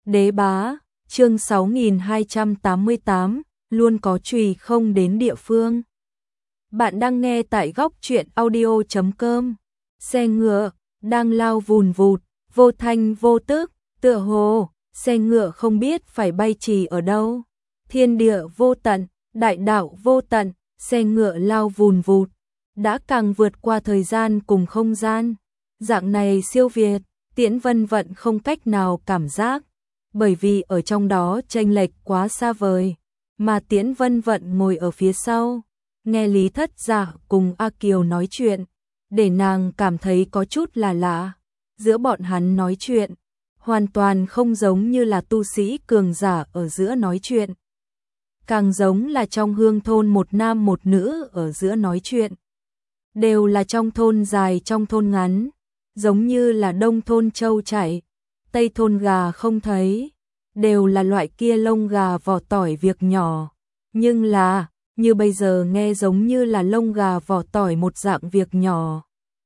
Đế bá, chương 6288, luôn có chùy không đến địa phương. Bạn đang nghe tại góc truyện audio.com. Xe ngựa đang lao vùn vụt, vô thanh vô tức, tựa hồ xe ngựa không biết phải bay trì ở đâu. Thiên địa vô tận, đại đạo vô tận, xe ngựa lao vùn vụt, đã càng vượt qua thời gian cùng không gian. Dạng này siêu việt, Tiễn Vân Vận không cách nào cảm giác, bởi vì ở trong đó chênh lệch quá xa vời, mà Tiễn Vân Vận ngồi ở phía sau, nghe Lý Thất Dạ cùng A Kiều nói chuyện, để nàng cảm thấy có chút là lạ. Giữa bọn hắn nói chuyện, hoàn toàn không giống như là tu sĩ cường giả ở giữa nói chuyện, càng giống là trong hương thôn một nam một nữ ở giữa nói chuyện. Đều là trong thôn dài trong thôn ngắn, giống như là đông thôn trâu chạy, tây thôn gà không thấy, đều là loại kia lông gà vỏ tỏi việc nhỏ, nhưng là, như bây giờ nghe giống như là lông gà vỏ tỏi một dạng việc nhỏ.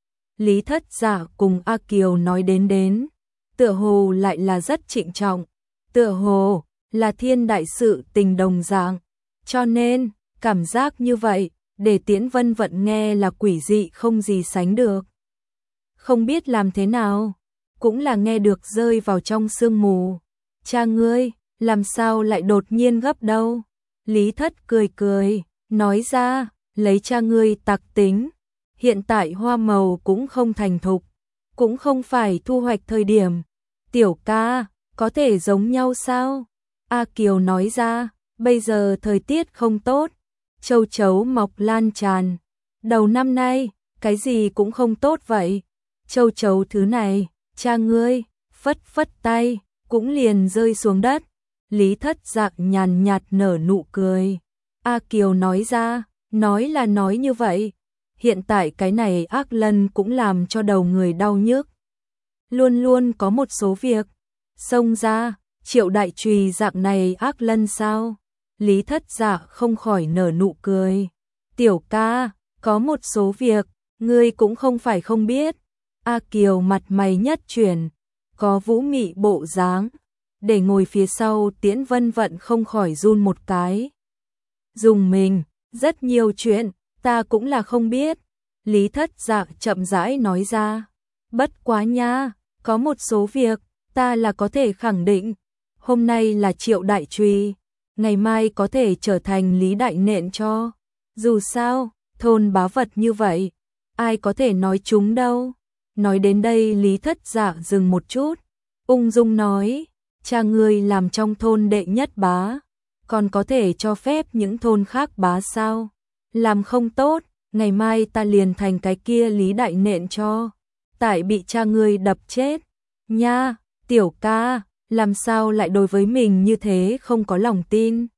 Lý Thất Dạ cùng A Kiều nói đến, tựa hồ lại là rất trịnh trọng, tựa hồ là thiên đại sự tình đồng dạng, cho nên, cảm giác như vậy, để Tiễn Vân Vận nghe là quỷ dị không gì sánh được. Không biết làm thế nào, cũng là nghe được rơi vào trong sương mù. Cha ngươi, làm sao lại đột nhiên gấp đâu? Lý Thất cười, nói ra, lấy cha ngươi tặc tính. Hiện tại hoa màu cũng không thành thục, cũng không phải thu hoạch thời điểm. Tiểu ca, có thể giống nhau sao? A Kiều nói ra, bây giờ thời tiết không tốt, châu chấu mọc lan tràn. Đầu năm nay, cái gì cũng không tốt vậy. Châu chấu thứ này, cha ngươi, phất phất tay, cũng liền rơi xuống đất. Lý Thất Dạ nhàn nhạt nở nụ cười. A Kiều nói ra, nói là nói như vậy. Hiện tại cái này ác lân cũng làm cho đầu người đau nhức. Luôn luôn có một số việc. Xông ra, Triệu đại trùy dạng này ác lân sao? Lý Thất Dạ không khỏi nở nụ cười. Tiểu ca, có một số việc, ngươi cũng không phải không biết. A Kiều mặt mày nhất chuyển, có vũ mị bộ dáng, để ngồi phía sau Tiễn Vân Vận không khỏi run một cái. Dùng mình, rất nhiều chuyện, ta cũng là không biết. Lý Thất Dạ chậm rãi nói ra. Bất quá nha, có một số việc, ta là có thể khẳng định. Hôm nay là Triệu đại trùy, ngày mai có thể trở thành Lý đại nện cho. Dù sao, thôn bá vật như vậy, ai có thể nói chúng đâu. Nói đến đây Lý Thất Dạ dừng một chút, ung dung nói, cha ngươi làm trong thôn đệ nhất bá, còn có thể cho phép những thôn khác bá sao? Làm không tốt, ngày mai ta liền thành cái kia Lý đại nện cho, tại bị cha ngươi đập chết. Nha, tiểu ca, làm sao lại đối với mình như thế không có lòng tin?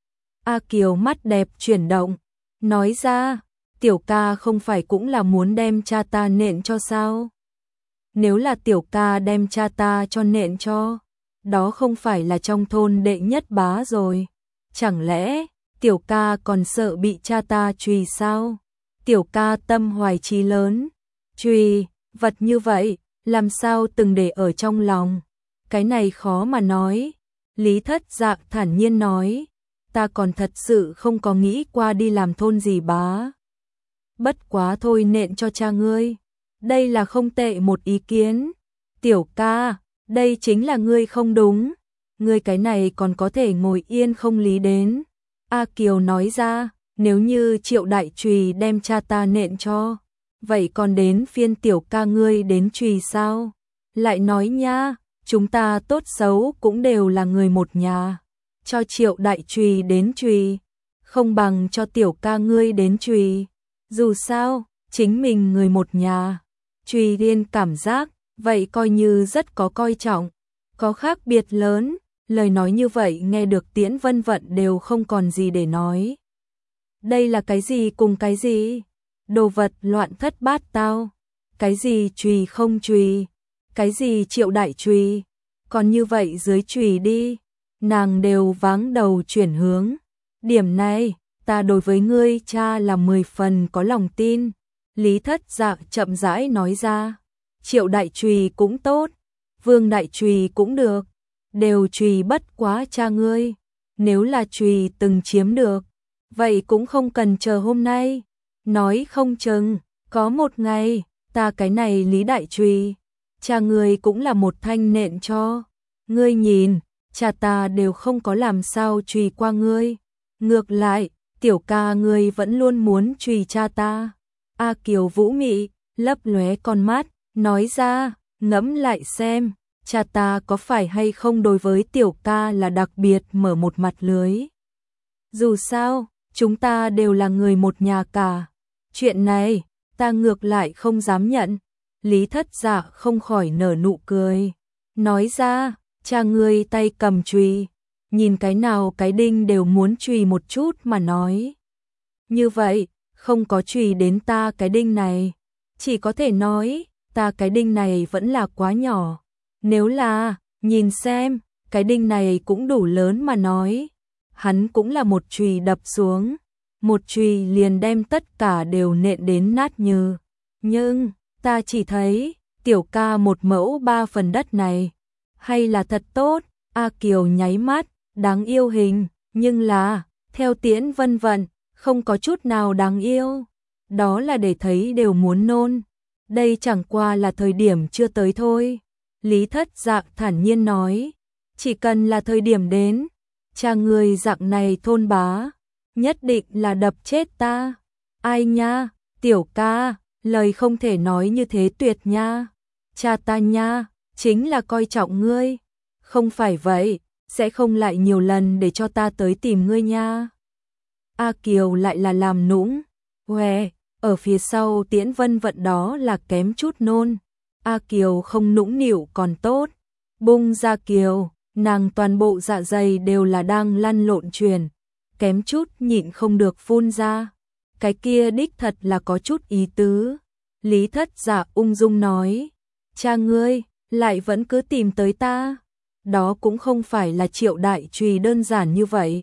A Kiều mắt đẹp chuyển động, nói ra, tiểu ca không phải cũng là muốn đem cha ta nện cho sao? Nếu là tiểu ca đem cha ta cho nện cho, đó không phải là trong thôn đệ nhất bá rồi. Chẳng lẽ, tiểu ca còn sợ bị cha ta trùy sao? Tiểu ca tâm hoài chí lớn, trùy, vật như vậy, làm sao từng để ở trong lòng? Cái này khó mà nói. Lý Thất Dạ thản nhiên nói, ta còn thật sự không có nghĩ qua đi làm thôn gì bá. Bất quá thôi nện cho cha ngươi. Đây là không tệ một ý kiến. Tiểu ca, đây chính là ngươi không đúng. Ngươi cái này còn có thể ngồi yên không lý đến. A Kiều nói ra, nếu như Triệu đại trùy đem cha ta nện cho, vậy còn đến phiên tiểu ca ngươi đến trùy sao? Lại nói nha, chúng ta tốt xấu cũng đều là người một nhà. Cho Triệu đại trùy đến trùy, không bằng cho tiểu ca ngươi đến trùy. Dù sao, chính mình người một nhà. Trùy liên cảm giác, vậy coi như rất có coi trọng, có khác biệt lớn. Lời nói như vậy nghe được Tiễn Vân Vận đều không còn gì để nói. Đây là cái gì cùng cái gì? Đồ vật loạn thất bát tao. Cái gì trùy không trùy? Cái gì Triệu đại trùy? Còn như vậy dưới trùy đi. Nàng đều váng đầu chuyển hướng. Điểm này, ta đối với ngươi cha là 10 phần có lòng tin. Lý Thất Dạ chậm rãi nói ra. Triệu đại trùy cũng tốt, Vương đại trùy cũng được. đều chùy bất quá cha ngươi. Nếu là chùy từng chiếm được, vậy cũng không cần chờ hôm nay. Nói không chừng, có một ngày, ta cái này Lý Đại Chùy, cha ngươi cũng là một thanh nện cho. Ngươi nhìn, cha ta đều không có làm sao chùy qua ngươi. Ngược lại, tiểu ca ngươi vẫn luôn muốn chùy cha ta. A Kiều vũ mị, lấp lóe con mắt, nói ra, ngẫm lại xem, cha ta có phải hay không đối với tiểu ca là đặc biệt mở một mặt lưới. Dù sao, chúng ta đều là người một nhà cả. Chuyện này, ta ngược lại không dám nhận. Lý Thất Dạ không khỏi nở nụ cười. Nói ra, cha ngươi tay cầm chùy, nhìn cái nào cái đinh đều muốn chùy một chút mà nói. Như vậy, không có chùy đến ta cái đinh này. Chỉ có thể nói, ta cái đinh này vẫn là quá nhỏ. Nếu là, nhìn xem, cái đinh này cũng đủ lớn mà nói. Hắn cũng là một chùy đập xuống. Một chùy liền đem tất cả đều nện đến nát như. Nhưng, ta chỉ thấy, tiểu ca một mẫu 3 phần đất này. Hay là thật tốt, A Kiều nháy mắt, đáng yêu hình, nhưng là, theo Tiễn Vân vận, không có chút nào đáng yêu. Đó là để thấy đều muốn nôn. Đây chẳng qua là thời điểm chưa tới thôi. Lý Thất Dạ thản nhiên nói, chỉ cần là thời điểm đến, cha người dạng này thôn bá, nhất định là đập chết ta. Ai nha, tiểu ca, lời không thể nói như thế tuyệt nha. Cha ta nha, chính là coi trọng ngươi. Không phải vậy, sẽ không lại nhiều lần để cho ta tới tìm ngươi nha. A Kiều lại là làm nũng. Huề, ở phía sau Tiễn Vân vận đó là kém chút nôn. A Kiều không nũng nịu còn tốt. Bung ra Kiều, nàng toàn bộ dạ dày đều là đang lăn lộn truyền. Kém chút nhịn không được phun ra. Cái kia đích thật là có chút ý tứ. Lý Thất Dạ ung dung nói. Cha ngươi, lại vẫn cứ tìm tới ta. Đó cũng không phải là Triệu đại chùy đơn giản như vậy.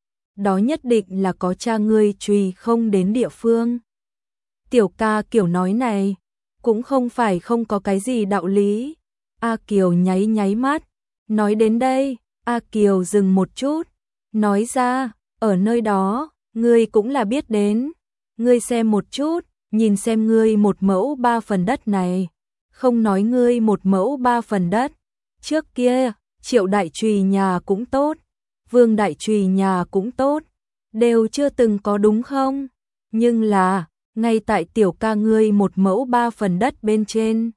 Đó nhất định là có cha ngươi chùy không đến địa phương. Tiểu ca kiểu nói này, cũng không phải không có cái gì đạo lý. A Kiều nháy nháy mắt. Nói đến đây, A Kiều dừng một chút. Nói ra, ở nơi đó, ngươi cũng là biết đến. Ngươi xem một chút, nhìn xem ngươi một mẫu 3 phần đất này. Không nói ngươi một mẫu 3 phần đất. Trước kia, Triệu đại chùy nhà cũng tốt. Vương đại chùy nhà cũng tốt. Đều chưa từng có đúng không? Nhưng là, ngay tại tiểu ca ngươi một mẫu 3 phần đất bên trên.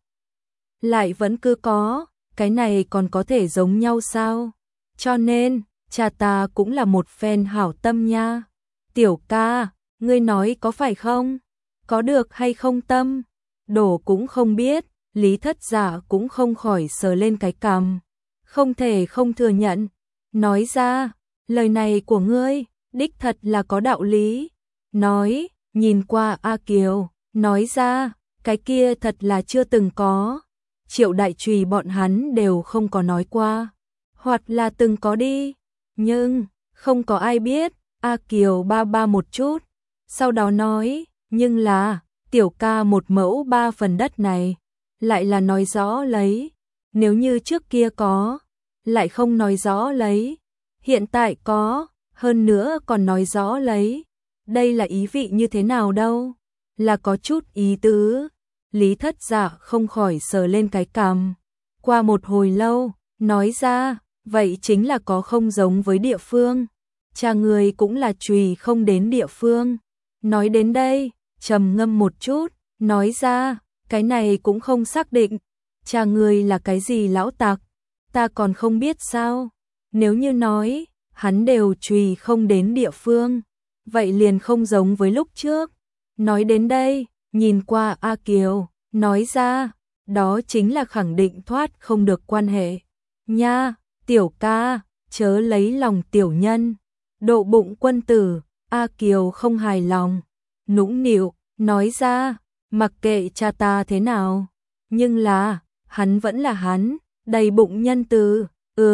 Lại vẫn cứ có, cái này còn có thể giống nhau sao? Cho nên, cha ta cũng là một phen hảo tâm nha. Tiểu ca, ngươi nói có phải không? Có được hay không tâm? Đổ cũng không biết, Lý Thất Dạ cũng không khỏi sờ lên cái cằm. Không thể không thừa nhận. Nói ra, lời này của ngươi, đích thật là có đạo lý. Nói, nhìn qua A Kiều, nói ra, cái kia thật là chưa từng có. Triệu đại chùy bọn hắn đều không có nói qua. Hoặc là từng có đi. Nhưng, không có ai biết. A Kiều ba ba một chút. Sau đó nói, nhưng là, tiểu ca một mẫu 3 phần đất này. Lại là nói rõ lấy. Nếu như trước kia có, lại không nói rõ lấy. Hiện tại có, hơn nữa còn nói rõ lấy. Đây là ý vị như thế nào đâu? Là có chút ý tứ. Lý Thất Dạ không khỏi sờ lên cái cằm. Qua một hồi lâu, nói ra, vậy chính là có không giống với địa phương. Cha người cũng là chùy không đến địa phương. Nói đến đây, trầm ngâm một chút, nói ra, cái này cũng không xác định. Cha người là cái gì lão tặc? Ta còn không biết sao? Nếu như nói, hắn đều chùy không đến địa phương, vậy liền không giống với lúc trước. Nói đến đây, nhìn qua A Kiều, nói ra, đó chính là khẳng định thoát không được quan hệ. Nha, tiểu ca, chớ lấy lòng tiểu nhân. Độ bụng quân tử, A Kiều không hài lòng. Nũng nịu, nói ra, mặc kệ cha ta thế nào. Nhưng là, hắn vẫn là hắn, đầy bụng nhân từ.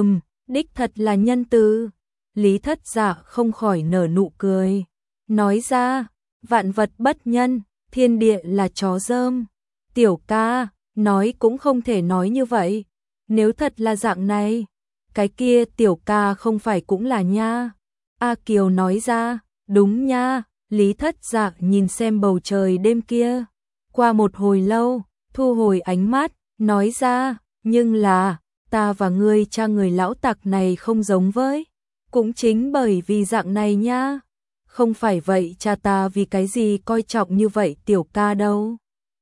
Đích thật là nhân từ. Lý Thất Dạ không khỏi nở nụ cười. Nói ra, vạn vật bất nhân, thiên địa là chó dơm. Tiểu ca, nói cũng không thể nói như vậy. Nếu thật là dạng này, cái kia tiểu ca không phải cũng là nha. A Kiều nói ra, đúng nha. Lý Thất Dạ nhìn xem bầu trời đêm kia. Qua một hồi lâu, thu hồi ánh mắt, nói ra, nhưng là, ta và ngươi cha người lão tặc này không giống với. Cũng chính bởi vì dạng này nha. Không phải vậy cha ta vì cái gì coi trọng như vậy tiểu ca đâu.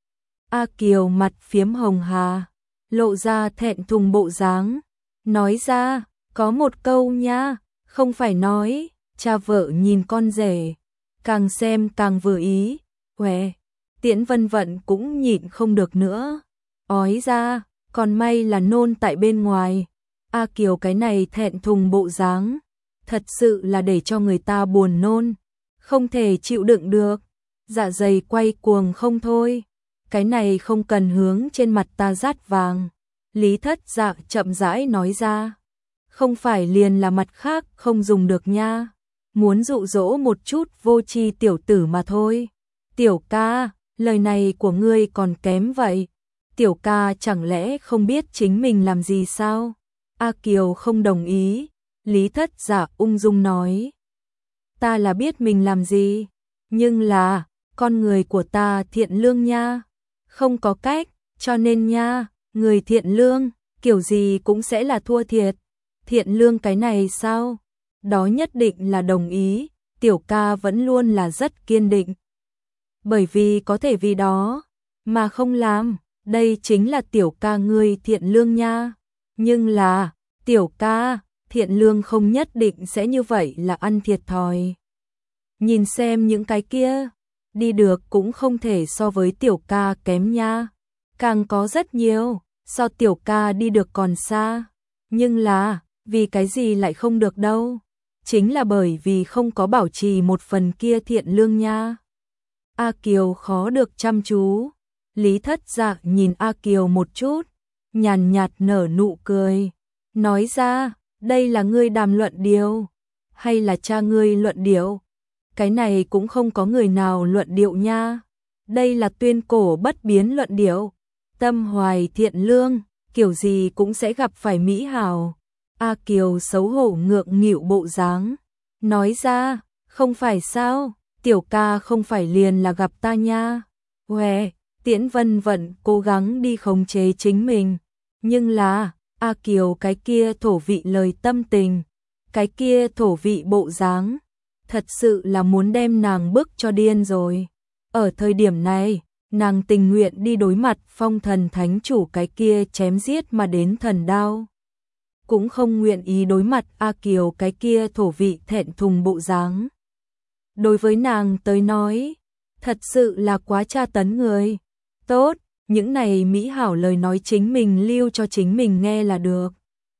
A Kiều mặt phiếm hồng hà, lộ ra thẹn thùng bộ dáng, nói ra, có một câu nha, không phải nói, cha vợ nhìn con rể, càng xem càng vừa ý, huề, Tiễn Vân Vận cũng nhịn không được nữa, ói ra, còn may là nôn tại bên ngoài. A Kiều cái này thẹn thùng bộ dáng, thật sự là để cho người ta buồn nôn, không thể chịu đựng được, dạ dày quay cuồng không thôi. Cái này không cần hướng trên mặt ta rát vàng. Lý Thất Dạ chậm rãi nói ra. Không phải liền là mặt khác không dùng được nha. Muốn dụ dỗ một chút vô tri tiểu tử mà thôi. Tiểu ca, lời này của ngươi còn kém vậy. Tiểu ca chẳng lẽ không biết chính mình làm gì sao? A Kiều không đồng ý. Lý Thất Dạ ung dung nói. Ta là biết mình làm gì. Nhưng là, con người của ta thiện lương nha. Không có cách, cho nên nha, người thiện lương, kiểu gì cũng sẽ là thua thiệt. Thiện lương cái này sao? Đó nhất định là đồng ý, tiểu ca vẫn luôn là rất kiên định. Bởi vì có thể vì đó, mà không làm, đây chính là tiểu ca ngươi thiện lương nha. Nhưng là, tiểu ca, thiện lương không nhất định sẽ như vậy là ăn thiệt thòi. Nhìn xem những cái kia. Đi được cũng không thể so với tiểu ca kém nha. Càng có rất nhiều, so tiểu ca đi được còn xa. Nhưng là, vì cái gì lại không được đâu? Chính là bởi vì không có bảo trì một phần kia thiện lương nha. A Kiều khó được chăm chú. Lý Thất Dạ nhìn A Kiều một chút, nhàn nhạt nở nụ cười. Nói ra, đây là ngươi đàm luận điều, hay là cha ngươi luận điệu? Cái này cũng không có người nào luận điệu nha. Đây là tuyên cổ bất biến luận điệu. Tâm hoài thiện lương, kiểu gì cũng sẽ gặp phải mỹ hảo. A Kiều xấu hổ ngượng nghịu bộ dáng. Nói ra, không phải sao, tiểu ca không phải liền là gặp ta nha. Huề, Tiễn Vân Vận cố gắng đi khống chế chính mình. Nhưng là, A Kiều cái kia thổ vị lời tâm tình, cái kia thổ vị bộ dáng. Thật sự là muốn đem nàng bức cho điên rồi. Ở thời điểm này, nàng tình nguyện đi đối mặt phong thần thánh chủ cái kia chém giết mà đến thần đao. Cũng không nguyện ý đối mặt A Kiều cái kia thổ vị thẹn thùng bộ dáng. Đối với nàng tới nói, thật sự là quá tra tấn người. Tốt, những này mỹ hảo lời nói chính mình lưu cho chính mình nghe là được.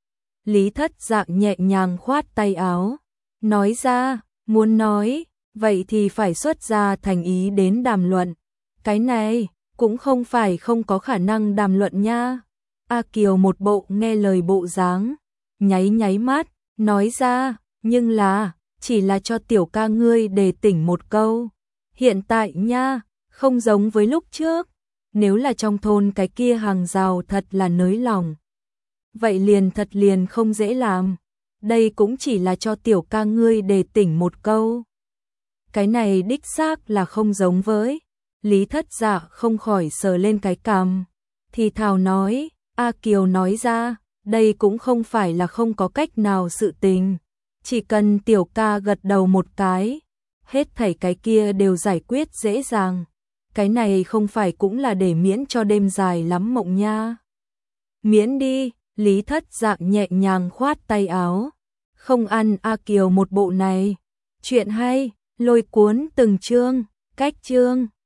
Lý Thất Dạ nhẹ nhàng khoát tay áo, nói ra, muốn nói, vậy thì phải xuất ra thành ý đến đàm luận. Cái này, cũng không phải không có khả năng đàm luận nha. A Kiều một bộ nghe lời bộ dáng, nháy nháy mắt, nói ra, nhưng là, chỉ là cho tiểu ca ngươi đề tỉnh một câu. Hiện tại nha, không giống với lúc trước, nếu là trong thôn cái kia hàng rào thật là nới lòng. Vậy liền thật liền không dễ làm. Đây cũng chỉ là cho tiểu ca ngươi đề tỉnh một câu. Cái này đích xác là không giống với. Lý Thất Dạ không khỏi sờ lên cái cằm. Thì thào nói, A Kiều nói ra, đây cũng không phải là không có cách nào sự tình. Chỉ cần tiểu ca gật đầu một cái, hết thảy cái kia đều giải quyết dễ dàng. Cái này không phải cũng là để miễn cho đêm dài lắm mộng nha. Miễn đi, Lý Thất Dạ nhẹ nhàng khoát tay áo. Không ăn A Kiều một bộ này. Chuyện hay, lôi cuốn từng chương, cách chương.